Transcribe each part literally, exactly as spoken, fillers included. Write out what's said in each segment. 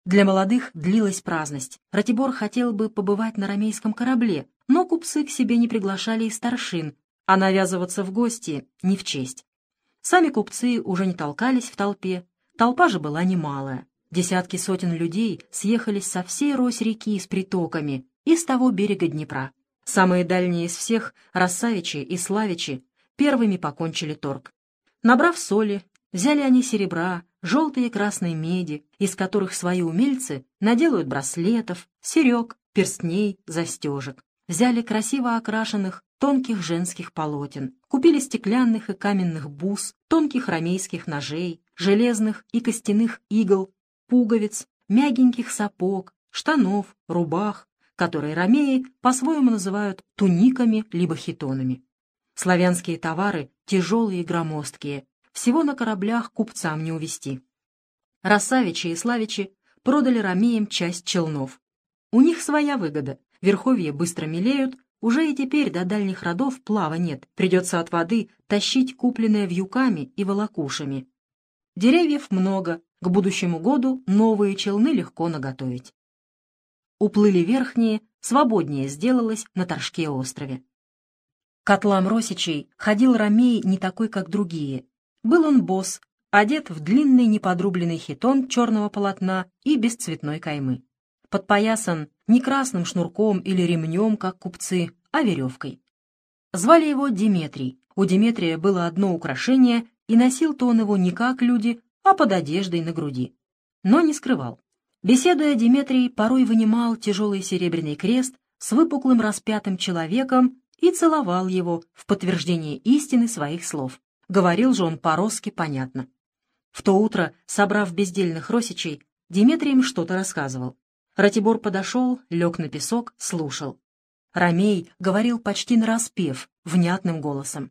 Для молодых длилась праздность. Ратибор хотел бы побывать на ромейском корабле, но купцы к себе не приглашали и старшин, а навязываться в гости не в честь. Сами купцы уже не толкались в толпе, толпа же была немалая. Десятки сотен людей съехались со всей Рось-реки с притоками и с того берега Днепра. Самые дальние из всех, Рассавичи и Славичи, первыми покончили торг. Набрав соли, взяли они серебра, желтой и красной меди, из которых свои умельцы наделают браслетов, серег, перстней, застежек. Взяли красиво окрашенных тонких женских полотен, купили стеклянных и каменных бус, тонких ромейских ножей, железных и костяных игл, пуговиц, мягеньких сапог, штанов, рубах, которые ромеи по-своему называют туниками либо хитонами. Славянские товары тяжелые и громоздкие, всего на кораблях купцам не увезти. Рассавичи и Славичи продали ромеям часть челнов. У них своя выгода, верховья быстро мелеют, уже и теперь до дальних родов плава нет, придется от воды тащить купленное вьюками и волокушами. Деревьев много, к будущему году новые челны легко наготовить. Уплыли верхние, свободнее сделалось на Торжке острове. К котлам Росичей ходил ромей не такой, как другие. Был он босс, одет в длинный неподрубленный хитон черного полотна и без цветной каймы. Подпоясан не красным шнурком или ремнем, как купцы, а веревкой. Звали его Диметрий. У Диметрия было одно украшение, и носил-то он его не как люди, а под одеждой на груди. Но не скрывал. Беседуя, Диметрий порой вынимал тяжелый серебряный крест с выпуклым распятым человеком и целовал его в подтверждение истины своих слов. Говорил же он по-русски понятно. В то утро, собрав бездельных росичей, Диметрий им что-то рассказывал. Ратибор подошел, лег на песок, слушал. Ромей говорил почти нараспев, внятным голосом.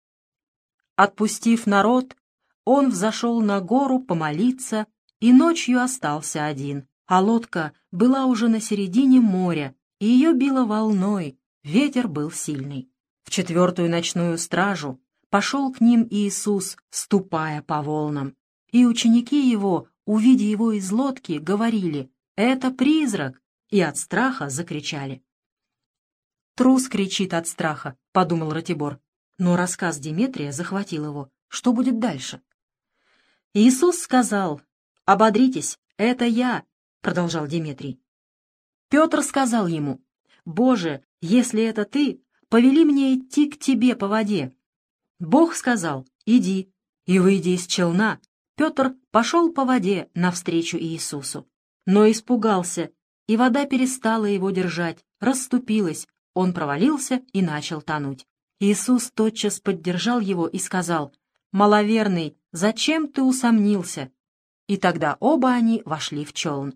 Отпустив народ, он взошел на гору помолиться и ночью остался один, а лодка была уже на середине моря, и ее било волной, ветер был сильный. В четвертую ночную стражу пошел к ним Иисус, ступая по волнам, и ученики его, увидя его из лодки, говорили: «Это призрак!» и от страха закричали. «Трус кричит от страха», — подумал Ратибор. Но рассказ Диметрия захватил его. Что будет дальше? Иисус сказал: «Ободритесь, это я», — продолжал Диметрий. Петр сказал ему: «Боже, если это ты, повели мне идти к тебе по воде». Бог сказал: «Иди». И, выйдя из челна, Петр пошел по воде навстречу Иисусу. Но испугался, и вода перестала его держать, расступилась, он провалился и начал тонуть. Иисус тотчас поддержал его и сказал: «Маловерный, зачем ты усомнился?» И тогда оба они вошли в челн.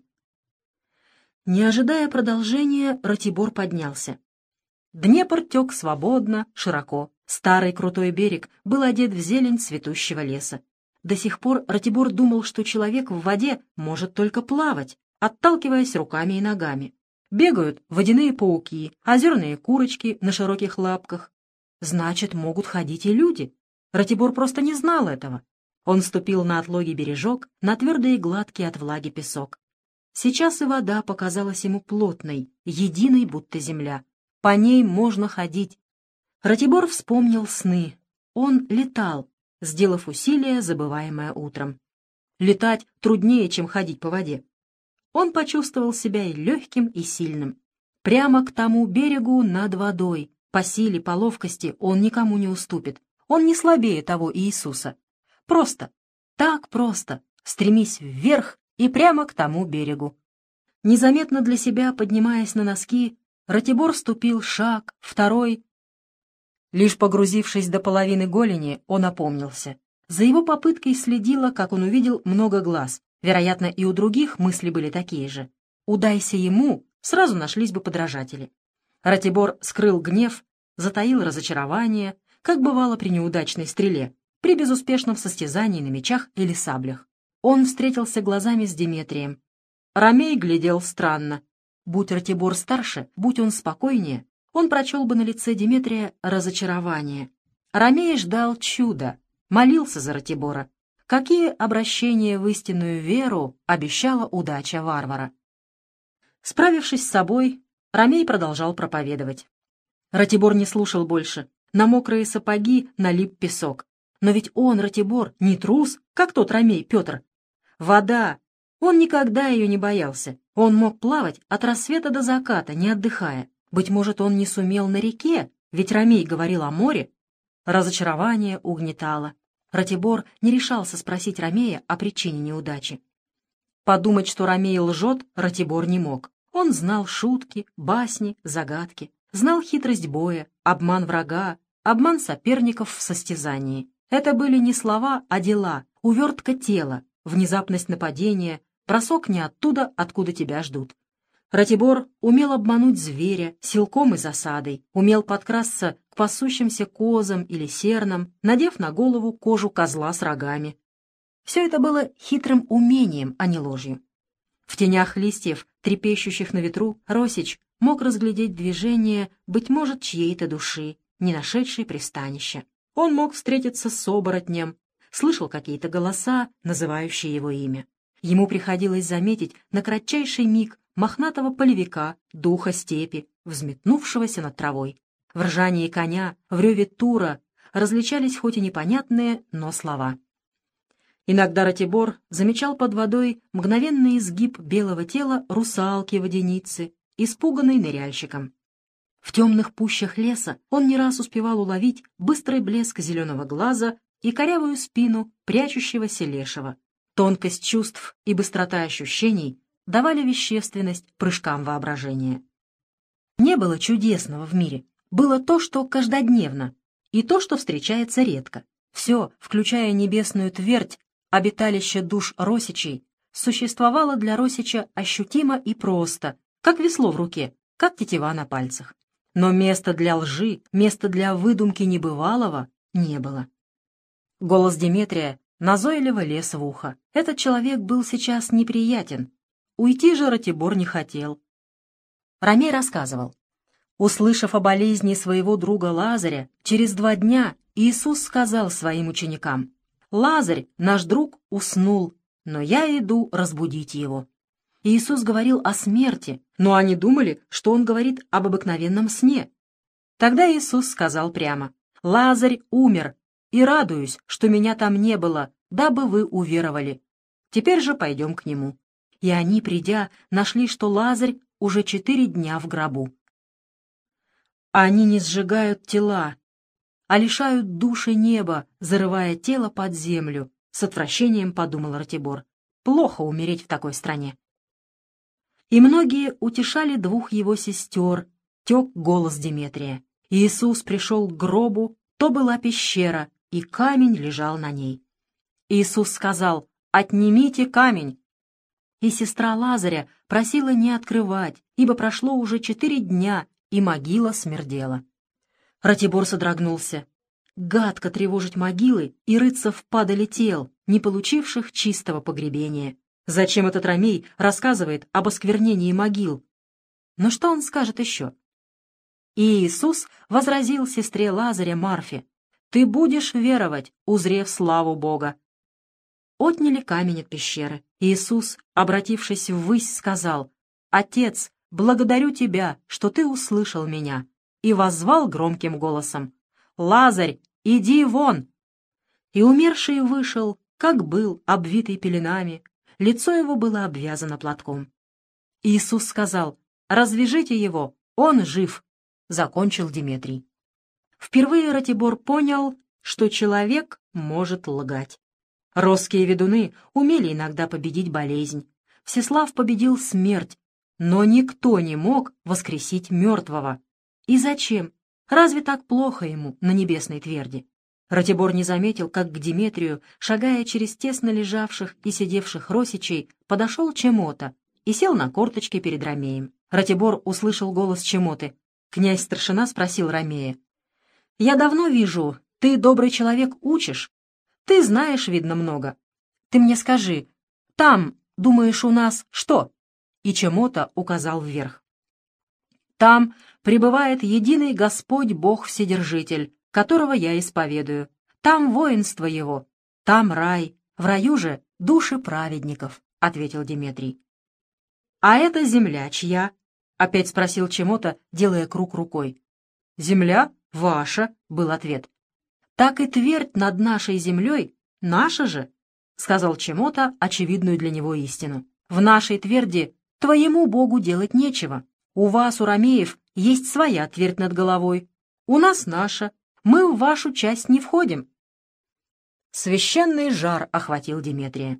Не ожидая продолжения, Ратибор поднялся. Днепр тек свободно, широко. Старый крутой берег был одет в зелень цветущего леса. До сих пор Ратибор думал, что человек в воде может только плавать, отталкиваясь руками и ногами. Бегают водяные пауки, озерные курочки на широких лапках. Значит, могут ходить и люди. Ратибор просто не знал этого. Он ступил на отлогий бережок, на твердый и гладкий от влаги песок. Сейчас и вода показалась ему плотной, единой, будто земля. По ней можно ходить. Ратибор вспомнил сны. Он летал, сделав усилие, забываемое утром. Летать труднее, чем ходить по воде. Он почувствовал себя и легким, и сильным. Прямо к тому берегу над водой. По силе, по ловкости он никому не уступит. Он не слабее того Иисуса. Просто, так просто, стремись вверх и прямо к тому берегу. Незаметно для себя, поднимаясь на носки, Ратибор ступил шаг, второй. Лишь погрузившись до половины голени, он опомнился. За его попыткой следило, как он увидел, много глаз. Вероятно, и у других мысли были такие же. Удайся ему, сразу нашлись бы подражатели. Ратибор скрыл гнев, затаил разочарование, как бывало при неудачной стреле, при безуспешном состязании на мечах или саблях. Он встретился глазами с Диметрием. Ромей глядел странно. Будь Ратибор старше, будь он спокойнее, он прочел бы на лице Диметрия разочарование. Ромей ждал чуда, молился за Ратибора. какие обращения в истинную веру обещала удача варвара. Справившись с собой, Ромей продолжал проповедовать. Ратибор не слушал больше. На мокрые сапоги налип песок. Но ведь он, Ратибор, не трус, как тот Ромей Петр. Вода! Он никогда ее не боялся. Он мог плавать от рассвета до заката, не отдыхая. Быть может, он не сумел на реке, ведь Ромей говорил о море. Разочарование угнетало. Ратибор не решался спросить Ромея о причине неудачи. Подумать, что Ромей лжет, Ратибор не мог. Он знал шутки, басни, загадки, знал хитрость боя, обман врага, обман соперников в состязании. Это были не слова, а дела, увертка тела, внезапность нападения, бросок не оттуда, откуда тебя ждут. Ратибор умел обмануть зверя силком и засадой, умел подкрасться к пасущимся козам или сернам, надев на голову кожу козла с рогами. Все это было хитрым умением, а не ложью. В тенях листьев, трепещущих на ветру, Росич мог разглядеть движение, быть может, чьей-то души, не нашедшей пристанища. Он мог встретиться с оборотнем, слышал какие-то голоса, называющие его имя. Ему приходилось заметить на кратчайший миг мохнатого полевика, духа степи, взметнувшегося над травой. В ржании коня, в реве тура различались хоть и непонятные, но слова. Иногда Ратибор замечал под водой мгновенный изгиб белого тела русалки-водяницы, испуганной ныряльщиком. В темных пущах леса он не раз успевал уловить быстрый блеск зеленого глаза и корявую спину прячущегося лешего. Тонкость чувств и быстрота ощущений давали вещественность прыжкам воображения. Не было чудесного в мире. Было то, что каждодневно, и то, что встречается редко. Все, включая небесную твердь, обиталище душ Росичей, существовало для Росича ощутимо и просто, как весло в руке, как тетива на пальцах. Но места для лжи, места для выдумки небывалого не было. Голос Деметрия назойливо лез в ухо. Этот человек был сейчас неприятен. Уйти же Ратибор не хотел. Ромей рассказывал. Услышав о болезни своего друга Лазаря, через два дня Иисус сказал своим ученикам: «Лазарь, наш друг, уснул, но я иду разбудить его». Иисус говорил о смерти, но они думали, что он говорит об обыкновенном сне. Тогда Иисус сказал прямо: «Лазарь умер, и радуюсь, что меня там не было, дабы вы уверовали. Теперь же пойдем к нему». И они, придя, нашли, что Лазарь уже четыре дня в гробу. Они не сжигают тела, а лишают души неба, зарывая тело под землю, с отвращением подумал Ратибор. Плохо умереть в такой стране. И многие утешали двух его сестер, тек голос Деметрия. Иисус пришел к гробу, то была пещера, и камень лежал на ней. Иисус сказал: «Отнимите камень». И сестра Лазаря просила не открывать, ибо прошло уже четыре дня, и могила смердела. Ратибор содрогнулся. Гадко тревожить могилы и рыться в падале тел, не получивших чистого погребения. Зачем этот Ромей рассказывает об осквернении могил? Но что он скажет еще? И Иисус возразил сестре Лазаря Марфе: «Ты будешь веровать, узрев славу Бога». Отняли камень от пещеры. Иисус, обратившись ввысь, сказал: «Отец, благодарю Тебя, что Ты услышал меня», и воззвал громким голосом: «Лазарь, иди вон!» И умерший вышел, как был, обвитый пеленами, лицо его было обвязано платком. Иисус сказал: «Развяжите его, он жив», — закончил Деметрий. Впервые Ратибор понял, что человек может лгать. Росские ведуны умели иногда победить болезнь. Всеслав победил смерть, но никто не мог воскресить мертвого. И зачем? Разве так плохо ему на небесной тверди? Ратибор не заметил, как к Деметрию, шагая через тесно лежавших и сидевших росичей, подошел Чемота и сел на корточки перед Ромеем. Ратибор услышал голос Чемоты. Князь-старшина спросил Ромея: «Я давно вижу, ты, добрый человек, учишь. Ты знаешь, видно, много. Ты мне скажи, там, думаешь, у нас что?» И Чемота указал вверх. «Там пребывает единый Господь Бог Вседержитель, которого я исповедую. Там воинство его, там рай, В раю же души праведников, — ответил Деметрий. А эта земля чья? — опять спросил Чемота, делая круг рукой. Земля ваша, — был ответ. Так и твердь над нашей землей наша же, — сказал Чемота очевидную для него истину. В нашей тверди твоему богу делать нечего. У вас, у ромеев, есть своя твердь над головой. У нас наша. Мы в вашу часть не входим. Священный жар охватил Деметрия.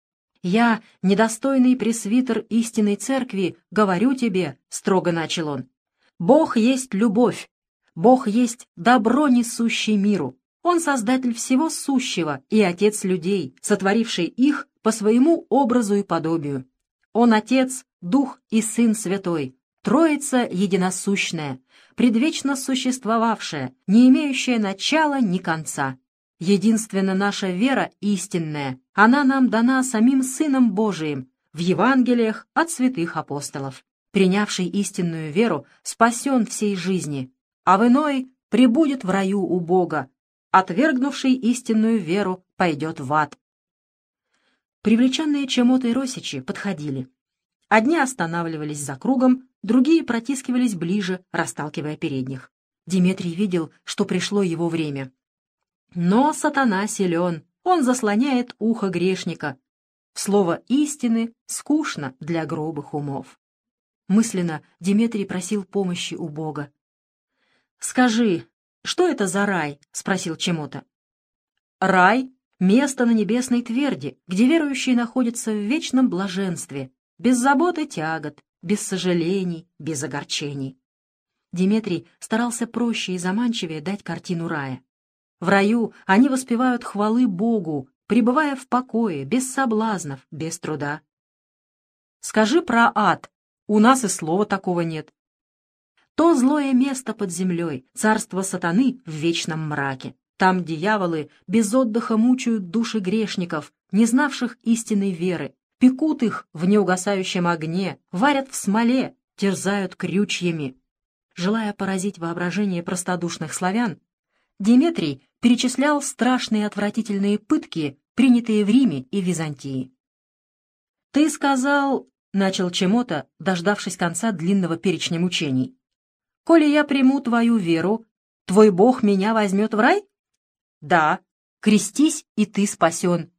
«Я, недостойный пресвитер истинной церкви, говорю тебе, — строго начал он, — Бог есть любовь, Бог есть добро, несущий миру. Он создатель всего сущего и отец людей, сотворивший их по своему образу и подобию. Он Отец, Дух и Сын Святой, Троица единосущная, предвечно существовавшая, не имеющая начала ни конца. Единственно наша вера истинная, она нам дана самим Сыном Божиим в Евангелиях от святых апостолов. Принявший истинную веру спасен всей жизни, а в иной пребудет в раю у Бога, отвергнувший истинную веру пойдет в ад». Привлеченные Чемотой росичи подходили. Одни останавливались за кругом, другие протискивались ближе, расталкивая передних. Деметрий видел, что пришло его время. Но сатана силен, он заслоняет ухо грешника. Слово истины скучно для грубых умов. Мысленно Деметрий просил помощи у Бога. «Скажи, что это за рай?» — спросил Чемота. «Рай — место на небесной тверди, где верующие находятся в вечном блаженстве, без забот и тягот, без сожалений, без огорчений». Деметрий старался проще и заманчивее дать картину рая. В раю они воспевают хвалы Богу, пребывая в покое, без соблазнов, без труда. «Скажи про ад. У нас и слова такого нет». То злое место под землей, царство сатаны в вечном мраке. Там дьяволы без отдыха мучают души грешников, не знавших истинной веры, пекут их в неугасающем огне, варят в смоле, терзают крючьями. Желая поразить воображение простодушных славян, Деметрий перечислял страшные отвратительные пытки, принятые в Риме и Византии. «Ты сказал, — начал Чемота, дождавшись конца длинного перечня мучений, — коли я приму твою веру, твой бог меня возьмет в рай? Да, крестись, и ты спасен.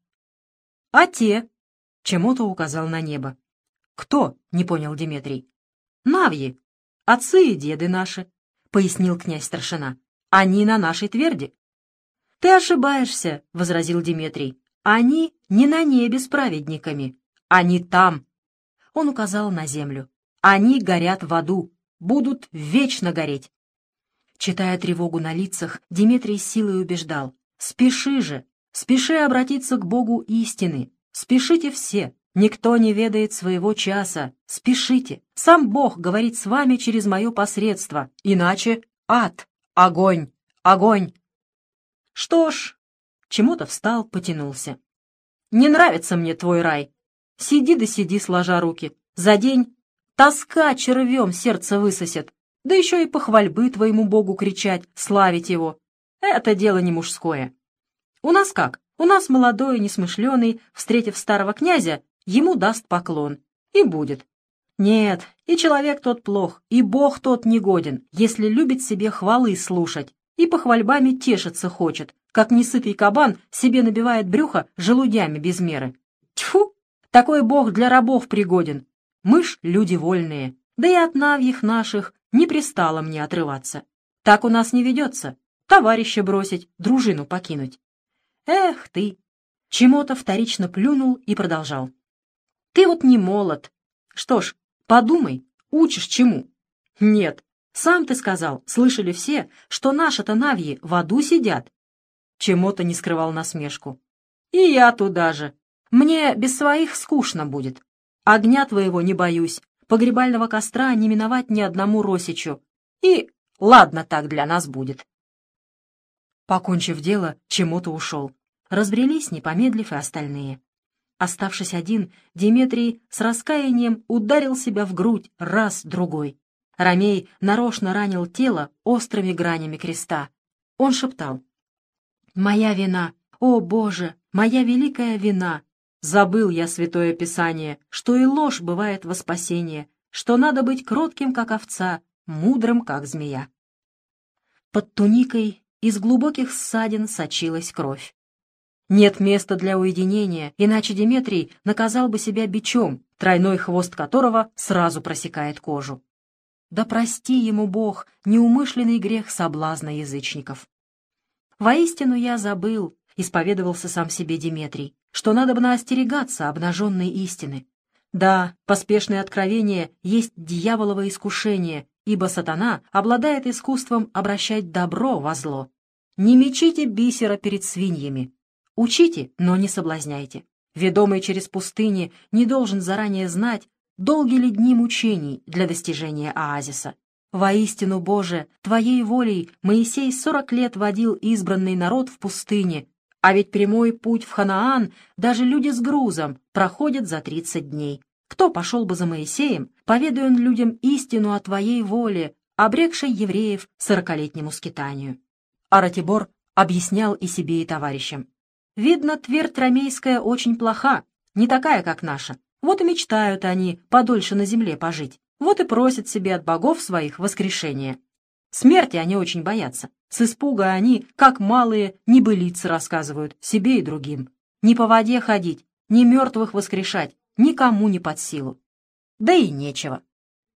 А те? — Чемота указал на небо. Кто? — не понял Деметрий. Навьи, отцы и деды наши, — пояснил князь-старшина. Они на нашей тверди. Ты ошибаешься, — возразил Деметрий. Они не на небе с праведниками, они там. Он указал на землю. Они горят в аду, будут вечно гореть. Читая тревогу на лицах, Деметрий силой убеждал. Спеши же, спеши обратиться к Богу истины. Спешите все, никто не ведает своего часа. Спешите, сам Бог говорит с вами через мое посредство, иначе ад, огонь, огонь. Что ж, Чемота встал, потянулся. Не нравится мне твой рай. Сиди да сиди, сложа руки. За день тоска червем сердце высосет, да еще и похвальбы твоему Богу кричать, славить его. Это дело не мужское. У нас как? У нас молодой, несмышленый, встретив старого князя, ему даст поклон. И будет. Нет, и человек тот плох, и Бог тот негоден, если любит себе хвалы слушать и похвальбами тешиться хочет, как несытый кабан себе набивает брюхо желудями без меры. Тьфу! Такой Бог для рабов пригоден. Мы ж люди вольные, да и от навьих наших не пристало мне отрываться. Так у нас не ведется. Товарища бросить, дружину покинуть. Эх ты! Чемота вторично плюнул и продолжал. Ты вот не молод. Что ж, подумай, учишь чему? Нет, сам ты сказал, слышали все, что наши-то навьи в аду сидят. Чемота не скрывал насмешку. И я туда же. Мне без своих скучно будет. Огня твоего не боюсь, погребального костра не миновать ни одному росичу. И ладно так для нас будет. Покончив дело, Чемота ушел. Разбрелись, не помедлив, и остальные. Оставшись один, Деметрий с раскаянием ударил себя в грудь раз, другой. Ромей нарочно ранил тело острыми гранями креста. Он шептал. «Моя вина! О, Боже! моя великая вина. Забыл я святое Писание, что и ложь бывает во спасение, что надо быть кротким, как овца, мудрым, как змея. Под туникой из глубоких ссадин сочилась кровь. Нет места для уединения, иначе Деметрий наказал бы себя бичом, тройной хвост которого сразу просекает кожу. Да прости ему Бог неумышленный грех соблазна язычников. Воистину я забыл, — исповедовался сам себе Деметрий, — что надобно остерегаться обнаженной истины. Да, поспешное откровение есть дьяволово искушение, ибо сатана обладает искусством обращать добро во зло. Не мечите бисера перед свиньями. Учите, но не соблазняйте. Ведомый через пустыни не должен заранее знать, долги ли дни мучений для достижения оазиса. Воистину, Боже, Твоей волей Моисей сорок лет водил избранный народ в пустыне, а ведь прямой путь в Ханаан даже люди с грузом проходят за тридцать дней. Кто пошел бы за Моисеем, поведая он людям истину о Твоей воле, обрекшей евреев сорокалетнему скитанию? А Ратибор объяснял и себе, и товарищам. Видно, твердь ромейская очень плоха, не такая, как наша. Вот и мечтают они подольше на земле пожить. Вот и просят себе от богов своих воскрешения. Смерти они очень боятся. С испуга они, как малые, небылицы рассказывают себе и другим. Ни по воде ходить, ни мертвых воскрешать никому не под силу. Да и нечего.